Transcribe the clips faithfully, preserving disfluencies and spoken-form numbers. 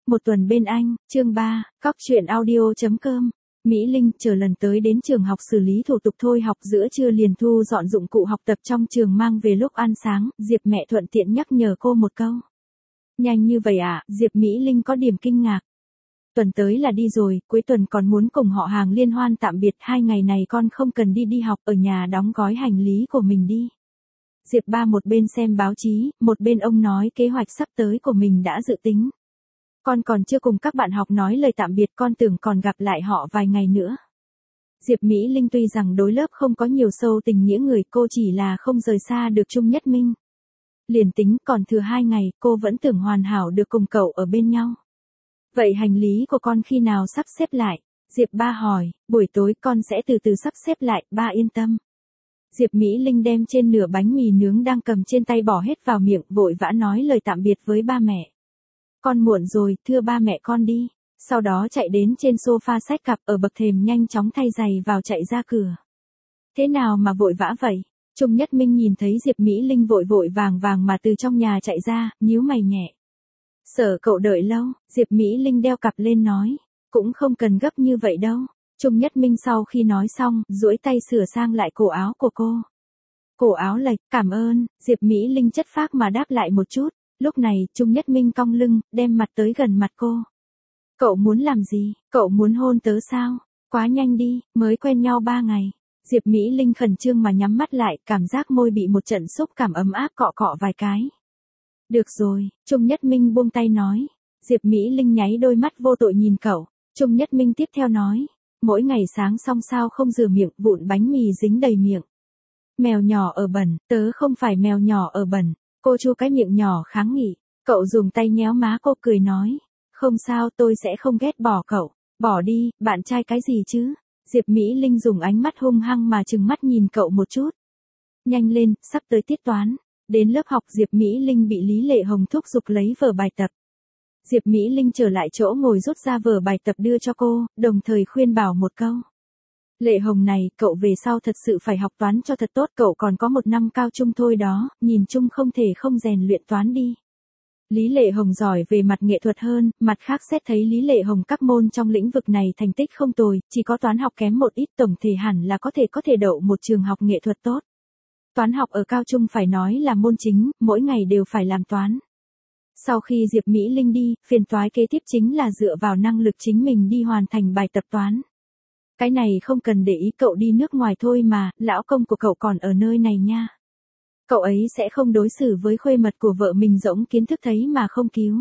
Một tuần bên anh, chương ba, cóc truyện audio.com. Mỹ Linh chờ lần tới đến trường học xử lý thủ tục thôi học giữa trưa liền thu dọn dụng cụ học tập trong trường mang về lúc ăn sáng, Diệp mẹ thuận tiện nhắc nhở cô một câu. Nhanh như vậy à, Diệp Mỹ Linh có điểm kinh ngạc. Tuần tới là đi rồi, cuối tuần còn muốn cùng họ hàng liên hoan tạm biệt, hai ngày này con không cần đi đi học, ở nhà đóng gói hành lý của mình đi. Diệp ba một bên xem báo chí, một bên ông nói kế hoạch sắp tới của mình đã dự tính. Con còn chưa cùng các bạn học nói lời tạm biệt, con tưởng còn gặp lại họ vài ngày nữa. Diệp Mỹ Linh tuy rằng đối lớp không có nhiều sâu tình nghĩa người, cô chỉ là không rời xa được Trung Nhất Minh. Liền tính còn thừa hai ngày, cô vẫn tưởng hoàn hảo được cùng cậu ở bên nhau. Vậy hành lý của con khi nào sắp xếp lại? Diệp ba hỏi, buổi tối con sẽ từ từ sắp xếp lại, ba yên tâm. Diệp Mỹ Linh đem trên nửa bánh mì nướng đang cầm trên tay bỏ hết vào miệng, vội vã nói lời tạm biệt với ba mẹ. Con muộn rồi, thưa ba mẹ con đi. Sau đó chạy đến trên sofa xách cặp, ở bậc thềm nhanh chóng thay giày vào chạy ra cửa. Thế nào mà vội vã vậy? Trung Nhất Minh nhìn thấy Diệp Mỹ Linh vội vội vàng vàng mà từ trong nhà chạy ra, nhíu mày nhẹ. Sợ cậu đợi lâu, Diệp Mỹ Linh đeo cặp lên nói. Cũng không cần gấp như vậy đâu. Trung Nhất Minh sau khi nói xong, duỗi tay sửa sang lại cổ áo của cô. Cổ áo lệch, cảm ơn, Diệp Mỹ Linh chất phác mà đáp lại một chút. Lúc này, Trung Nhất Minh cong lưng, đem mặt tới gần mặt cô. Cậu muốn làm gì? Cậu muốn hôn tớ sao? Quá nhanh đi, mới quen nhau ba ngày. Diệp Mỹ Linh khẩn trương mà nhắm mắt lại, cảm giác môi bị một trận xúc cảm ấm áp cọ cọ vài cái. Được rồi, Trung Nhất Minh buông tay nói. Diệp Mỹ Linh nháy đôi mắt vô tội nhìn cậu. Trung Nhất Minh tiếp theo nói. Mỗi ngày sáng xong sao không rửa miệng, vụn bánh mì dính đầy miệng. Mèo nhỏ ở bẩn, tớ không phải mèo nhỏ ở bẩn. Cô chu cái miệng nhỏ kháng nghị. Cậu dùng tay nhéo má cô cười nói. Không sao, tôi sẽ không ghét bỏ cậu. Bỏ đi, bạn trai cái gì chứ? Diệp Mỹ Linh dùng ánh mắt hung hăng mà trừng mắt nhìn cậu một chút. Nhanh lên, sắp tới tiết toán. Đến lớp học Diệp Mỹ Linh bị Lý Lệ Hồng thúc giục lấy vở bài tập. Diệp Mỹ Linh trở lại chỗ ngồi rút ra vở bài tập đưa cho cô, đồng thời khuyên bảo một câu. Lệ Hồng này, cậu về sau thật sự phải học toán cho thật tốt, cậu còn có một năm cao trung thôi đó, nhìn chung không thể không rèn luyện toán đi. Lý Lệ Hồng giỏi về mặt nghệ thuật hơn, mặt khác xét thấy Lý Lệ Hồng các môn trong lĩnh vực này thành tích không tồi, chỉ có toán học kém một ít, tổng thể hẳn là có thể có thể đậu một trường học nghệ thuật tốt. Toán học ở cao trung phải nói là môn chính, mỗi ngày đều phải làm toán. Sau khi Diệp Mỹ Linh đi, phiền toái kế tiếp chính là dựa vào năng lực chính mình đi hoàn thành bài tập toán. Cái này không cần để ý, cậu đi nước ngoài thôi mà, lão công của cậu còn ở nơi này nha. Cậu ấy sẽ không đối xử với khuê mật của vợ mình rỗng kiến thức thấy mà không cứu.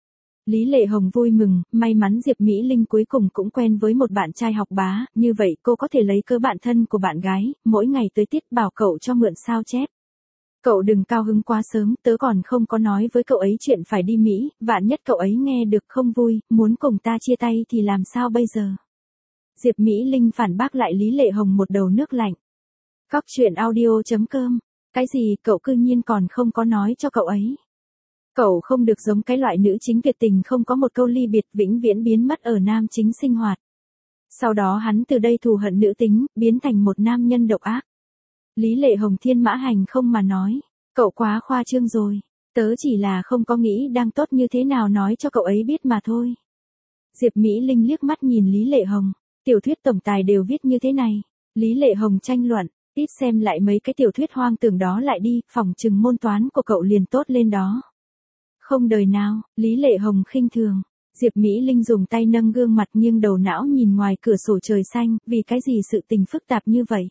Lý Lệ Hồng vui mừng, may mắn Diệp Mỹ Linh cuối cùng cũng quen với một bạn trai học bá, như vậy cô có thể lấy cớ bạn thân của bạn gái, mỗi ngày tới tiết bảo cậu cho mượn sao chép. Cậu đừng cao hứng quá sớm, tớ còn không có nói với cậu ấy chuyện phải đi Mỹ, vạn nhất cậu ấy nghe được không vui, muốn cùng ta chia tay thì làm sao bây giờ? Diệp Mỹ Linh phản bác lại Lý Lệ Hồng một đầu nước lạnh. Cóc truyện audio.com. Cái gì, cậu cư nhiên còn không có nói cho cậu ấy? Cậu không được giống cái loại nữ chính tuyệt tình không có một câu ly biệt vĩnh viễn biến mất ở nam chính sinh hoạt. Sau đó hắn từ đây thù hận nữ tính, biến thành một nam nhân độc ác. Lý Lệ Hồng thiên mã hành không mà nói. Cậu quá khoa trương rồi. Tớ chỉ là không có nghĩ đang tốt như thế nào nói cho cậu ấy biết mà thôi. Diệp Mỹ Linh liếc mắt nhìn Lý Lệ Hồng. Tiểu thuyết tổng tài đều viết như thế này. Lý Lệ Hồng tranh luận. Ít xem lại mấy cái tiểu thuyết hoang tưởng đó lại đi, phỏng chừng môn toán của cậu liền tốt lên đó. Không đời nào, Lý Lệ Hồng khinh thường. Diệp Mỹ Linh dùng tay nâng gương mặt nghiêng đầu não nhìn ngoài cửa sổ trời xanh, vì cái gì sự tình phức tạp như vậy.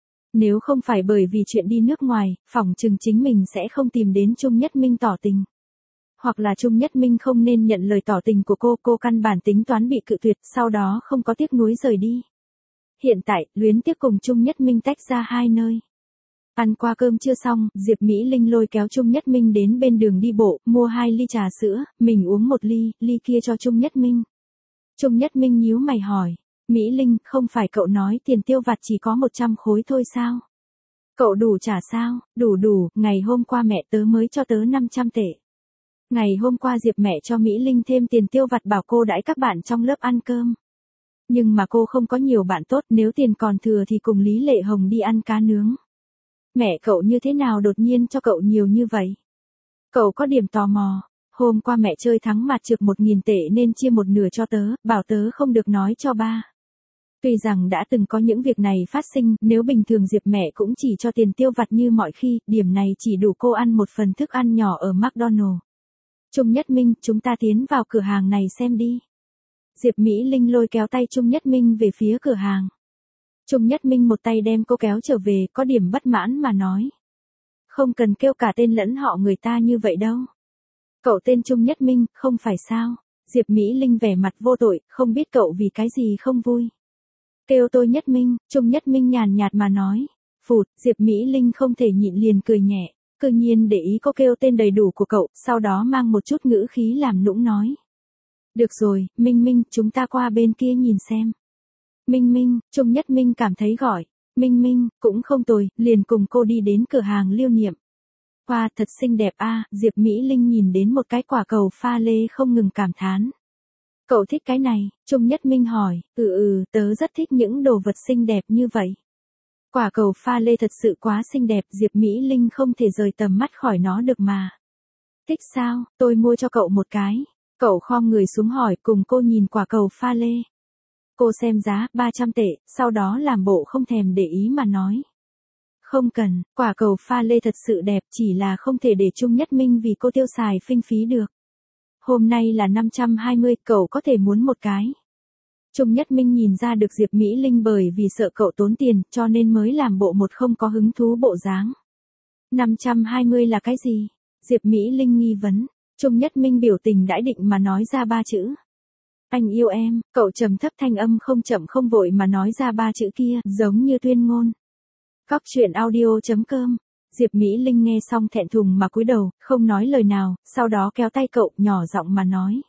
Nếu không phải bởi vì chuyện đi nước ngoài, phỏng chừng chính mình sẽ không tìm đến Trung Nhất Minh tỏ tình. Hoặc là Trung Nhất Minh không nên nhận lời tỏ tình của cô, cô căn bản tính toán bị cự tuyệt, sau đó không có tiếc nuối rời đi. Hiện tại, luyến tiếc cùng Trung Nhất Minh tách ra hai nơi. Ăn qua cơm chưa xong, Diệp Mỹ Linh lôi kéo Trung Nhất Minh đến bên đường đi bộ, mua hai ly trà sữa, mình uống một ly, ly kia cho Trung Nhất Minh. Trung Nhất Minh nhíu mày hỏi, Mỹ Linh, không phải cậu nói tiền tiêu vặt chỉ có một trăm khối thôi sao? Cậu đủ trả sao? Đủ đủ, ngày hôm qua mẹ tớ mới cho tớ năm trăm tệ. Ngày hôm qua Diệp mẹ cho Mỹ Linh thêm tiền tiêu vặt bảo cô đãi các bạn trong lớp ăn cơm. Nhưng mà cô không có nhiều bạn tốt, nếu tiền còn thừa thì cùng Lý Lệ Hồng đi ăn cá nướng. Mẹ cậu như thế nào đột nhiên cho cậu nhiều như vậy? Cậu có điểm tò mò. Hôm qua mẹ chơi thắng mặt trượt một nghìn tệ nên chia một nửa cho tớ, bảo tớ không được nói cho ba. Tuy rằng đã từng có những việc này phát sinh, nếu bình thường Diệp mẹ cũng chỉ cho tiền tiêu vặt như mọi khi, điểm này chỉ đủ cô ăn một phần thức ăn nhỏ ở McDonald's. Trung Nhất Minh, chúng ta tiến vào cửa hàng này xem đi. Diệp Mỹ Linh lôi kéo tay Trung Nhất Minh về phía cửa hàng. Trung Nhất Minh một tay đem cô kéo trở về, có điểm bất mãn mà nói. Không cần kêu cả tên lẫn họ người ta như vậy đâu. Cậu tên Trung Nhất Minh, không phải sao? Diệp Mỹ Linh vẻ mặt vô tội, không biết cậu vì cái gì không vui. Kêu tôi Nhất Minh, Trung Nhất Minh nhàn nhạt mà nói. Phụt, Diệp Mỹ Linh không thể nhịn liền cười nhẹ, cư nhiên để ý cô kêu tên đầy đủ của cậu, sau đó mang một chút ngữ khí làm nũng nói. Được rồi, Minh Minh, chúng ta qua bên kia nhìn xem. Minh Minh, Trung Nhất Minh cảm thấy gọi. Minh Minh, cũng không tồi, liền cùng cô đi đến cửa hàng lưu niệm. Wow, thật xinh đẹp a. Diệp Mỹ Linh nhìn đến một cái quả cầu pha lê không ngừng cảm thán. Cậu thích cái này? Trung Nhất Minh hỏi. Ừ ừ, tớ rất thích những đồ vật xinh đẹp như vậy. Quả cầu pha lê thật sự quá xinh đẹp, Diệp Mỹ Linh không thể rời tầm mắt khỏi nó được mà. Thích sao? Tôi mua cho cậu một cái. Cậu khom người xuống hỏi, cùng cô nhìn quả cầu pha lê. Cô xem giá, ba trăm tệ, sau đó làm bộ không thèm để ý mà nói. Không cần, quả cầu pha lê thật sự đẹp, chỉ là không thể để Trung Nhất Minh vì cô tiêu xài phinh phí được. Hôm nay là năm trăm hai mươi, cậu có thể muốn một cái. Trung Nhất Minh nhìn ra được Diệp Mỹ Linh bởi vì sợ cậu tốn tiền, cho nên mới làm bộ một không có hứng thú bộ dáng. năm trăm hai mươi là cái gì? Diệp Mỹ Linh nghi vấn. Trung Nhất Minh biểu tình đãi định mà nói ra ba chữ. Anh yêu em, cậu trầm thấp thanh âm không chậm không vội mà nói ra ba chữ kia, giống như tuyên ngôn. Cóc truyện audio chấm com. Diệp Mỹ Linh nghe xong thẹn thùng mà cúi đầu, không nói lời nào, sau đó kéo tay cậu, nhỏ giọng mà nói.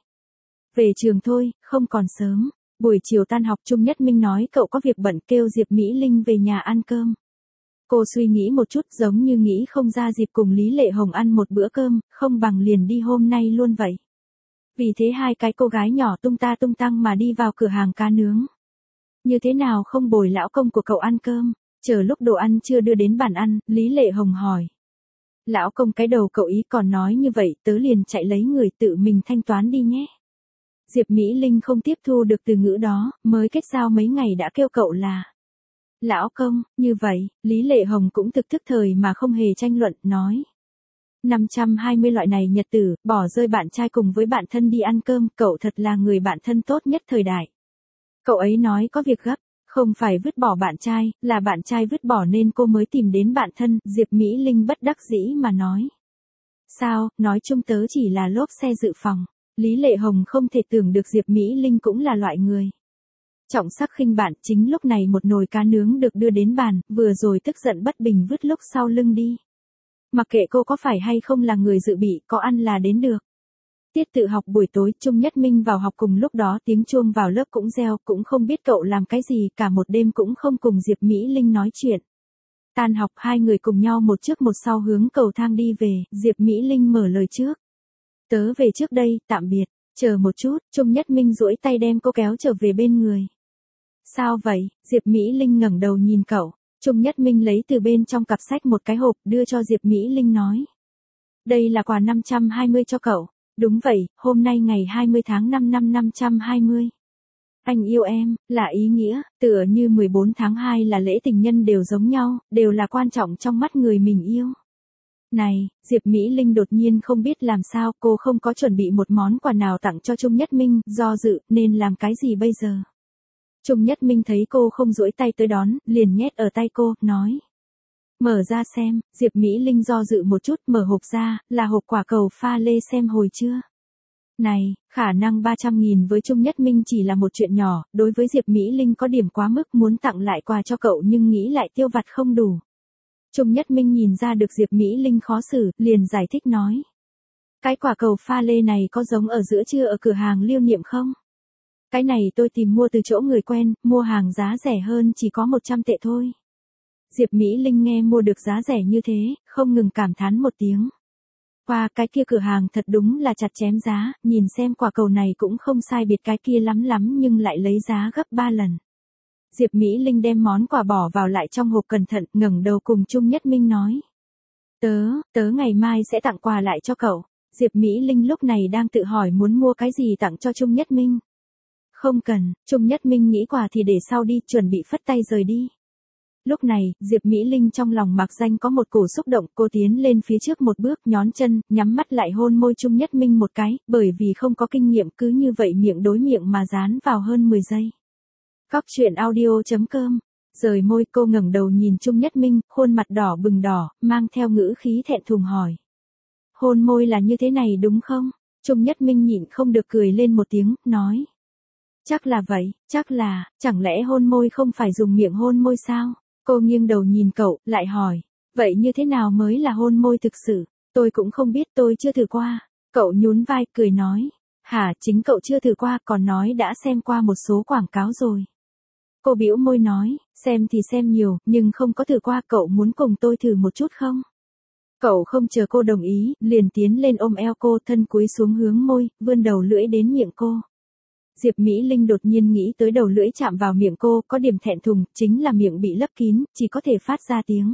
Về trường thôi, không còn sớm. Buổi chiều tan học Trung Nhất Minh nói cậu có việc bận kêu Diệp Mỹ Linh về nhà ăn cơm. Cô suy nghĩ một chút giống như nghĩ không ra dịp cùng Lý Lệ Hồng ăn một bữa cơm, không bằng liền đi hôm nay luôn vậy. Vì thế hai cái cô gái nhỏ tung ta tung tăng mà đi vào cửa hàng cá nướng. Như thế nào không bồi lão công của cậu ăn cơm? Chờ lúc đồ ăn chưa đưa đến bàn ăn, Lý Lệ Hồng hỏi. Lão công cái đầu cậu ý còn nói như vậy, tớ liền chạy lấy người tự mình thanh toán đi nhé. Diệp Mỹ Linh không tiếp thu được từ ngữ đó, mới kết giao mấy ngày đã kêu cậu là lão công, như vậy, Lý Lệ Hồng cũng thực thức thời mà không hề tranh luận, nói. năm trăm hai mươi loại này nhật tử, bỏ rơi bạn trai cùng với bạn thân đi ăn cơm, cậu thật là người bạn thân tốt nhất thời đại. Cậu ấy nói có việc gấp, không phải vứt bỏ bạn trai, là bạn trai vứt bỏ nên cô mới tìm đến bạn thân, Diệp Mỹ Linh bất đắc dĩ mà nói. Sao, nói chung tớ chỉ là lốp xe dự phòng. Lý Lệ Hồng không thể tưởng được Diệp Mỹ Linh cũng là loại người trọng sắc khinh bạn. Chính lúc này một nồi cá nướng được đưa đến bàn, vừa rồi tức giận bất bình vứt lúc sau lưng đi. Mặc kệ cô có phải hay không là người dự bị, có ăn là đến được. Tiết tự học buổi tối, Trung Nhất Minh vào học cùng lúc đó tiếng chuông vào lớp cũng reo, cũng không biết cậu làm cái gì, cả một đêm cũng không cùng Diệp Mỹ Linh nói chuyện. Tan học hai người cùng nhau một trước một sau hướng cầu thang đi về, Diệp Mỹ Linh mở lời trước. Tớ về trước đây, tạm biệt, chờ một chút, Trung Nhất Minh duỗi tay đem cô kéo trở về bên người. Sao vậy? Diệp Mỹ Linh ngẩng đầu nhìn cậu, Trung Nhất Minh lấy từ bên trong cặp sách một cái hộp đưa cho Diệp Mỹ Linh nói. Đây là quà năm trăm hai mươi cho cậu. Đúng vậy, hôm nay ngày hai mươi tháng năm năm năm trăm hai mươi. Anh yêu em, là ý nghĩa, tựa như mười bốn tháng hai là lễ tình nhân đều giống nhau, đều là quan trọng trong mắt người mình yêu. Này, Diệp Mỹ Linh đột nhiên không biết làm sao, cô không có chuẩn bị một món quà nào tặng cho Trung Nhất Minh, do dự, nên làm cái gì bây giờ? Trung Nhất Minh thấy cô không duỗi tay tới đón, liền nhét ở tay cô, nói. Mở ra xem, Diệp Mỹ Linh do dự một chút, mở hộp ra, là hộp quả cầu pha lê xem hồi chưa? Này, khả năng ba trăm nghìn với Trung Nhất Minh chỉ là một chuyện nhỏ, đối với Diệp Mỹ Linh có điểm quá mức muốn tặng lại quà cho cậu nhưng nghĩ lại tiêu vặt không đủ. Trung Nhất Minh nhìn ra được Diệp Mỹ Linh khó xử, liền giải thích nói. Cái quả cầu pha lê này có giống ở giữa trưa ở cửa hàng lưu niệm không? Cái này tôi tìm mua từ chỗ người quen, mua hàng giá rẻ hơn chỉ có một trăm tệ thôi. Diệp Mỹ Linh nghe mua được giá rẻ như thế, không ngừng cảm thán một tiếng. Qua cái kia cửa hàng thật đúng là chặt chém giá, nhìn xem quả cầu này cũng không sai biệt cái kia lắm lắm nhưng lại lấy giá gấp ba lần. Diệp Mỹ Linh đem món quà bỏ vào lại trong hộp cẩn thận, ngẩng đầu cùng Trung Nhất Minh nói. Tớ, tớ ngày mai sẽ tặng quà lại cho cậu. Diệp Mỹ Linh lúc này đang tự hỏi muốn mua cái gì tặng cho Trung Nhất Minh. Không cần, Trung Nhất Minh nghĩ quà thì để sau đi, chuẩn bị phất tay rời đi. Lúc này, Diệp Mỹ Linh trong lòng mạc danh có một cổ xúc động, cô tiến lên phía trước một bước, nhón chân, nhắm mắt lại hôn môi Trung Nhất Minh một cái, bởi vì không có kinh nghiệm cứ như vậy miệng đối miệng mà dán vào hơn mười giây. Cóc truyện audio chấm com. Rời môi, cô ngẩng đầu nhìn Trung Nhất Minh, khuôn mặt đỏ bừng đỏ, mang theo ngữ khí thẹn thùng hỏi. Hôn môi là như thế này đúng không? Trung Nhất Minh nhịn không được cười lên một tiếng, nói. Chắc là vậy, chắc là, chẳng lẽ hôn môi không phải dùng miệng hôn môi sao? Cô nghiêng đầu nhìn cậu, lại hỏi. Vậy như thế nào mới là hôn môi thực sự? Tôi cũng không biết, tôi chưa thử qua. Cậu nhún vai, cười nói. Hả, chính cậu chưa thử qua, còn nói đã xem qua một số quảng cáo rồi. Cô bĩu môi nói, xem thì xem nhiều, nhưng không có thử qua, cậu muốn cùng tôi thử một chút không? Cậu không chờ cô đồng ý, liền tiến lên ôm eo cô, thân cúi xuống hướng môi, vươn đầu lưỡi đến miệng cô. Diệp Mỹ Linh đột nhiên nghĩ tới đầu lưỡi chạm vào miệng cô, có điểm thẹn thùng, chính là miệng bị lấp kín, chỉ có thể phát ra tiếng.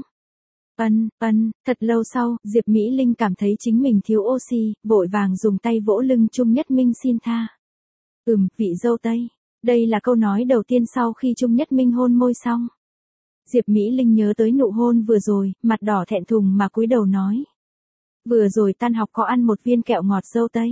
Ân, ân, thật lâu sau, Diệp Mỹ Linh cảm thấy chính mình thiếu oxy, vội vàng dùng tay vỗ lưng Trung Nhất Minh xin tha. Ừm, vị dâu tây. Đây là câu nói đầu tiên sau khi Trung Nhất Minh hôn môi xong. Diệp Mỹ Linh nhớ tới nụ hôn vừa rồi, mặt đỏ thẹn thùng mà cúi đầu nói. Vừa rồi tan học có ăn một viên kẹo ngọt dâu tây.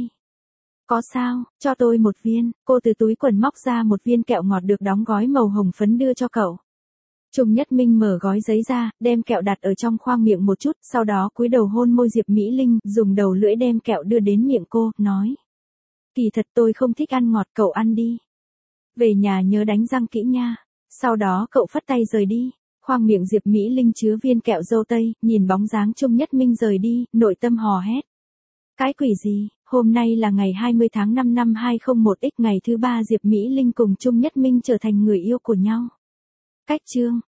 Có sao, cho tôi một viên, cô từ túi quần móc ra một viên kẹo ngọt được đóng gói màu hồng phấn đưa cho cậu. Trung Nhất Minh mở gói giấy ra, đem kẹo đặt ở trong khoang miệng một chút, sau đó cúi đầu hôn môi Diệp Mỹ Linh, dùng đầu lưỡi đem kẹo đưa đến miệng cô, nói. Kỳ thật tôi không thích ăn ngọt, cậu ăn đi. Về nhà nhớ đánh răng kỹ nha. Sau đó cậu phất tay rời đi. Khoang miệng Diệp Mỹ Linh chứa viên kẹo dâu tây, nhìn bóng dáng Trung Nhất Minh rời đi, nội tâm hò hét. Cái quỷ gì, hôm nay là ngày hai mươi tháng năm năm hai không một x, ngày thứ ba Diệp Mỹ Linh cùng Trung Nhất Minh trở thành người yêu của nhau. Cách chương.